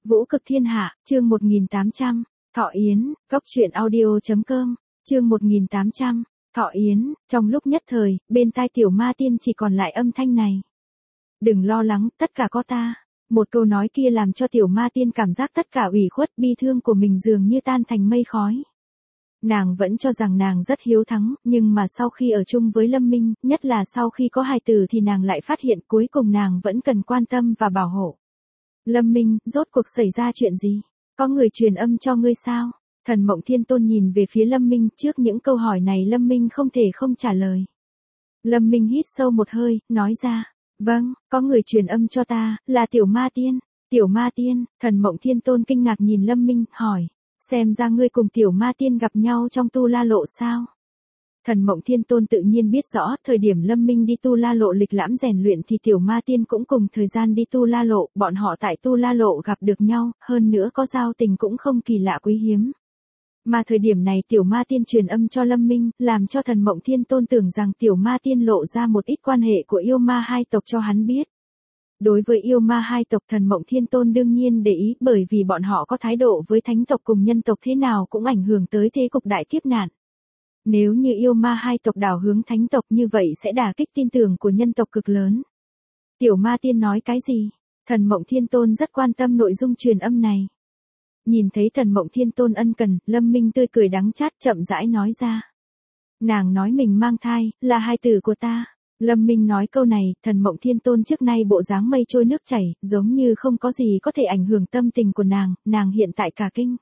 Vũ cực thiên hạ, chương 1800, Thọ Yến, góc truyện audio.com, chương 1800, Thọ Yến, trong lúc nhất thời, bên tai tiểu ma tiên chỉ còn lại âm thanh này. Đừng lo lắng, tất cả có ta. Một câu nói kia làm cho tiểu ma tiên cảm giác tất cả ủy khuất bi thương của mình dường như tan thành mây khói. Nàng vẫn cho rằng nàng rất hiếu thắng, nhưng mà sau khi ở chung với Lâm Minh, nhất là sau khi có hài tử thì nàng lại phát hiện cuối cùng nàng vẫn cần quan tâm và bảo hộ. Lâm Minh, rốt cuộc xảy ra chuyện gì? Có người truyền âm cho ngươi sao? Thần Mộng Thiên Tôn nhìn về phía Lâm Minh, trước những câu hỏi này Lâm Minh không thể không trả lời. Lâm Minh hít sâu một hơi, nói ra, vâng, có người truyền âm cho ta, là tiểu ma tiên. Tiểu ma tiên, Thần Mộng Thiên Tôn kinh ngạc nhìn Lâm Minh, hỏi, xem ra ngươi cùng tiểu ma tiên gặp nhau trong Tu La Lộ sao? Thần Mộng Thiên Tôn tự nhiên biết rõ, thời điểm Lâm Minh đi Tu La Lộ lịch lãm rèn luyện thì tiểu ma tiên cũng cùng thời gian đi Tu La Lộ, bọn họ tại Tu La Lộ gặp được nhau, hơn nữa có giao tình cũng không kỳ lạ quý hiếm. Mà thời điểm này tiểu ma tiên truyền âm cho Lâm Minh, làm cho Thần Mộng Thiên Tôn tưởng rằng tiểu ma tiên lộ ra một ít quan hệ của yêu ma hai tộc cho hắn biết. Đối với yêu ma hai tộc Thần Mộng Thiên Tôn đương nhiên để ý, bởi vì bọn họ có thái độ với thánh tộc cùng nhân tộc thế nào cũng ảnh hưởng tới thế cục đại kiếp nạn. Nếu như yêu ma hai tộc đảo hướng thánh tộc như vậy sẽ đả kích tin tưởng của nhân tộc cực lớn. Tiểu ma tiên nói cái gì? Thần Mộng Thiên Tôn rất quan tâm nội dung truyền âm này. Nhìn thấy Thần Mộng Thiên Tôn ân cần, Lâm Minh tươi cười đắng chát chậm rãi nói ra. Nàng nói mình mang thai, là hài tử của ta. Lâm Minh nói câu này, Thần Mộng Thiên Tôn trước nay bộ dáng mây trôi nước chảy, giống như không có gì có thể ảnh hưởng tâm tình của nàng hiện tại cả kinh.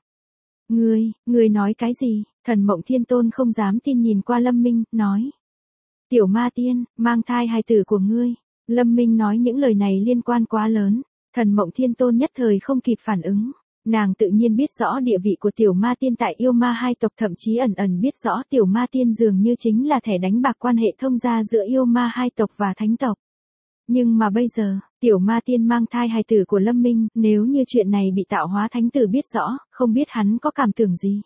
Ngươi nói cái gì? Thần Mộng Thiên Tôn không dám tin nhìn qua Lâm Minh, nói. Tiểu ma tiên, mang thai hài tử của ngươi. Lâm Minh nói những lời này liên quan quá lớn. Thần Mộng Thiên Tôn nhất thời không kịp phản ứng. Nàng tự nhiên biết rõ địa vị của tiểu ma tiên tại yêu ma hai tộc, thậm chí ẩn biết rõ tiểu ma tiên dường như chính là thẻ đánh bạc quan hệ thông gia giữa yêu ma hai tộc và thánh tộc. Nhưng mà bây giờ, tiểu ma tiên mang thai hài tử của Lâm Minh, nếu như chuyện này bị tạo hóa thánh tử biết rõ, không biết hắn có cảm tưởng gì.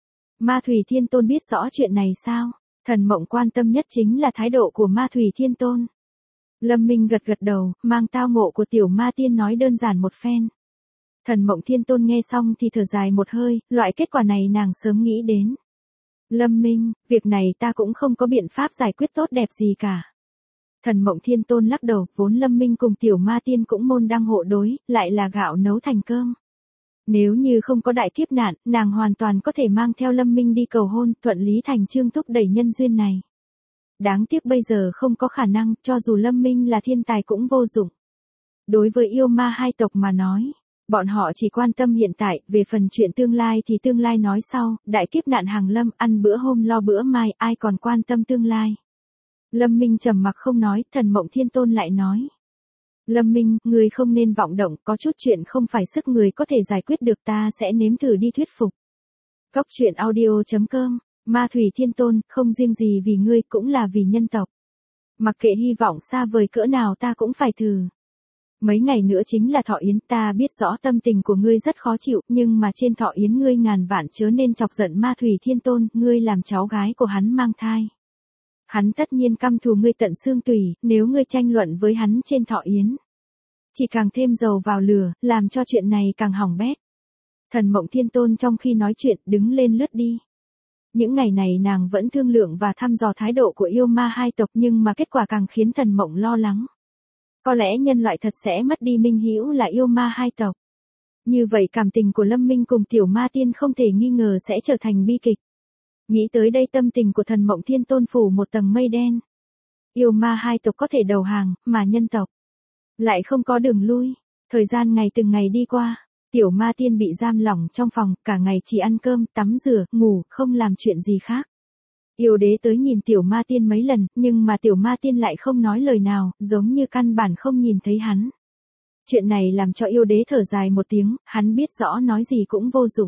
Ma Thủy Thiên Tôn biết rõ chuyện này sao? Thần Mộng quan tâm nhất chính là thái độ của Ma Thủy Thiên Tôn. Lâm Minh gật đầu, mang tao ngộ của tiểu ma tiên nói đơn giản một phen. Thần Mộng Thiên Tôn nghe xong thì thở dài một hơi, loại kết quả này nàng sớm nghĩ đến. Lâm Minh, việc này ta cũng không có biện pháp giải quyết tốt đẹp gì cả. Thần Mộng Thiên Tôn lắc đầu, vốn Lâm Minh cùng tiểu ma tiên cũng môn đăng hộ đối, lại là gạo nấu thành cơm. Nếu như không có đại kiếp nạn, nàng hoàn toàn có thể mang theo Lâm Minh đi cầu hôn, thuận lý thành chương thúc đẩy nhân duyên này. Đáng tiếc bây giờ không có khả năng, cho dù Lâm Minh là thiên tài cũng vô dụng. Đối với yêu ma hai tộc mà nói, bọn họ chỉ quan tâm hiện tại, về phần chuyện tương lai thì tương lai nói sau, đại kiếp nạn hàng lâm, ăn bữa hôm lo bữa mai, ai còn quan tâm tương lai. Lâm Minh trầm mặc không nói, Thần Mộng Thiên Tôn lại nói. Lâm Minh, người không nên vọng động, có chút chuyện không phải sức người có thể giải quyết được, ta sẽ nếm thử đi thuyết phục. Góc truyện audio.com, Ma Thủy Thiên Tôn, không riêng gì vì ngươi cũng là vì nhân tộc. Mặc kệ hy vọng xa vời cỡ nào ta cũng phải thử. Mấy ngày nữa chính là Thọ Yến, ta biết rõ tâm tình của ngươi rất khó chịu, nhưng mà trên Thọ Yến ngươi ngàn vạn chớ nên chọc giận Ma Thủy Thiên Tôn, ngươi làm cháu gái của hắn mang thai. Hắn tất nhiên căm thù ngươi tận xương tủy, nếu ngươi tranh luận với hắn trên Thọ Yến, chỉ càng thêm dầu vào lửa, làm cho chuyện này càng hỏng bét. Thần Mộng Thiên Tôn trong khi nói chuyện đứng lên lướt đi. Những ngày này nàng vẫn thương lượng và thăm dò thái độ của yêu ma hai tộc, nhưng mà kết quả càng khiến Thần Mộng lo lắng. Có lẽ nhân loại thật sẽ mất đi minh hữu là yêu ma hai tộc. Như vậy cảm tình của Lâm Minh cùng tiểu ma tiên không thể nghi ngờ sẽ trở thành bi kịch. Nghĩ tới đây tâm tình của Thần Mộng Thiên Tôn phủ một tầng mây đen. Yêu ma hai tộc có thể đầu hàng, mà nhân tộc lại không có đường lui. Thời gian ngày từng ngày đi qua, tiểu ma tiên bị giam lỏng trong phòng, cả ngày chỉ ăn cơm, tắm rửa, ngủ, không làm chuyện gì khác. Yêu đế tới nhìn tiểu ma tiên mấy lần, nhưng mà tiểu ma tiên lại không nói lời nào, giống như căn bản không nhìn thấy hắn. Chuyện này làm cho yêu đế thở dài một tiếng, hắn biết rõ nói gì cũng vô dụng.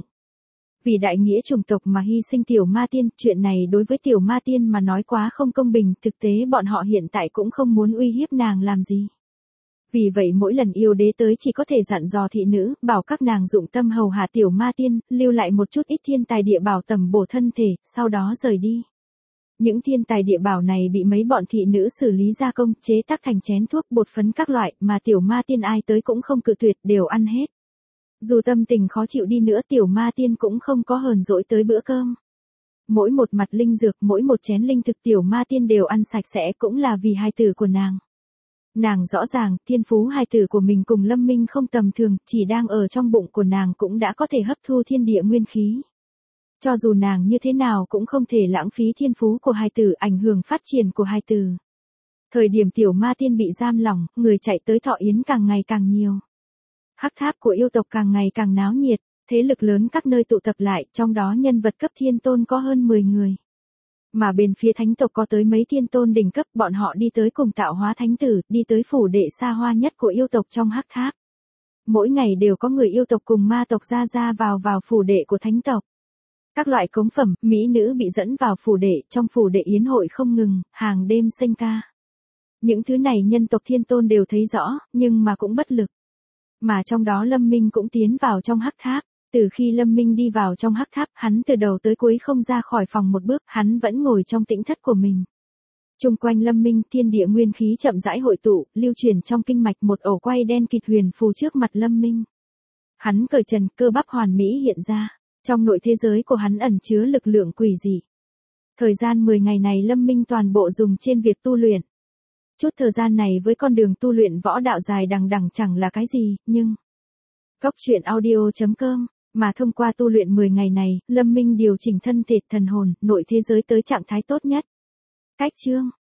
Vì đại nghĩa chủng tộc mà hy sinh tiểu ma tiên, chuyện này đối với tiểu ma tiên mà nói quá không công bình, thực tế bọn họ hiện tại cũng không muốn uy hiếp nàng làm gì. Vì vậy mỗi lần yêu đế tới chỉ có thể dặn dò thị nữ, bảo các nàng dụng tâm hầu hạ tiểu ma tiên, lưu lại một chút ít thiên tài địa bảo tầm bổ thân thể, sau đó rời đi. Những thiên tài địa bảo này bị mấy bọn thị nữ xử lý gia công, chế tác thành chén thuốc bột phấn các loại, mà tiểu ma tiên ai tới cũng không cự tuyệt, đều ăn hết. Dù tâm tình khó chịu đi nữa tiểu ma tiên cũng không có hờn dỗi tới bữa cơm. Mỗi một mặt linh dược, mỗi một chén linh thực tiểu ma tiên đều ăn sạch sẽ cũng là vì hài tử của nàng. Nàng rõ ràng, thiên phú hài tử của mình cùng Lâm Minh không tầm thường, chỉ đang ở trong bụng của nàng cũng đã có thể hấp thu thiên địa nguyên khí. Cho dù nàng như thế nào cũng không thể lãng phí thiên phú của hài tử ảnh hưởng phát triển của hài tử. Thời điểm tiểu ma tiên bị giam lỏng, người chạy tới thọ yến càng ngày càng nhiều. Hắc tháp của yêu tộc càng ngày càng náo nhiệt, thế lực lớn các nơi tụ tập lại, trong đó nhân vật cấp thiên tôn có hơn 10 người. Mà bên phía thánh tộc có tới mấy thiên tôn đỉnh cấp, bọn họ đi tới cùng tạo hóa thánh tử, đi tới phủ đệ xa hoa nhất của yêu tộc trong hắc tháp. Mỗi ngày đều có người yêu tộc cùng ma tộc ra vào phủ đệ của thánh tộc. Các loại cống phẩm, mỹ nữ bị dẫn vào phủ đệ, trong phủ đệ yến hội không ngừng, hàng đêm sinh ca. Những thứ này nhân tộc thiên tôn đều thấy rõ, nhưng mà cũng bất lực. Mà trong đó Lâm Minh cũng tiến vào trong hắc tháp. Từ khi Lâm Minh đi vào trong hắc tháp, hắn từ đầu tới cuối không ra khỏi phòng một bước, hắn vẫn ngồi trong tĩnh thất của mình. Chung quanh Lâm Minh, thiên địa nguyên khí chậm rãi hội tụ, lưu truyền trong kinh mạch, một ổ quay đen kịt huyền phù trước mặt Lâm Minh. Hắn cởi trần, cơ bắp hoàn mỹ hiện ra, trong nội thế giới của hắn ẩn chứa lực lượng quỷ dị. Thời gian 10 ngày này Lâm Minh toàn bộ dùng trên việc tu luyện. Chút thời gian này với con đường tu luyện võ đạo dài đằng đẵng chẳng là cái gì, nhưng Cốc truyện audio.com mà thông qua tu luyện 10 ngày này, Lâm Minh điều chỉnh thân thể thần hồn, nội thế giới tới trạng thái tốt nhất. Cách chương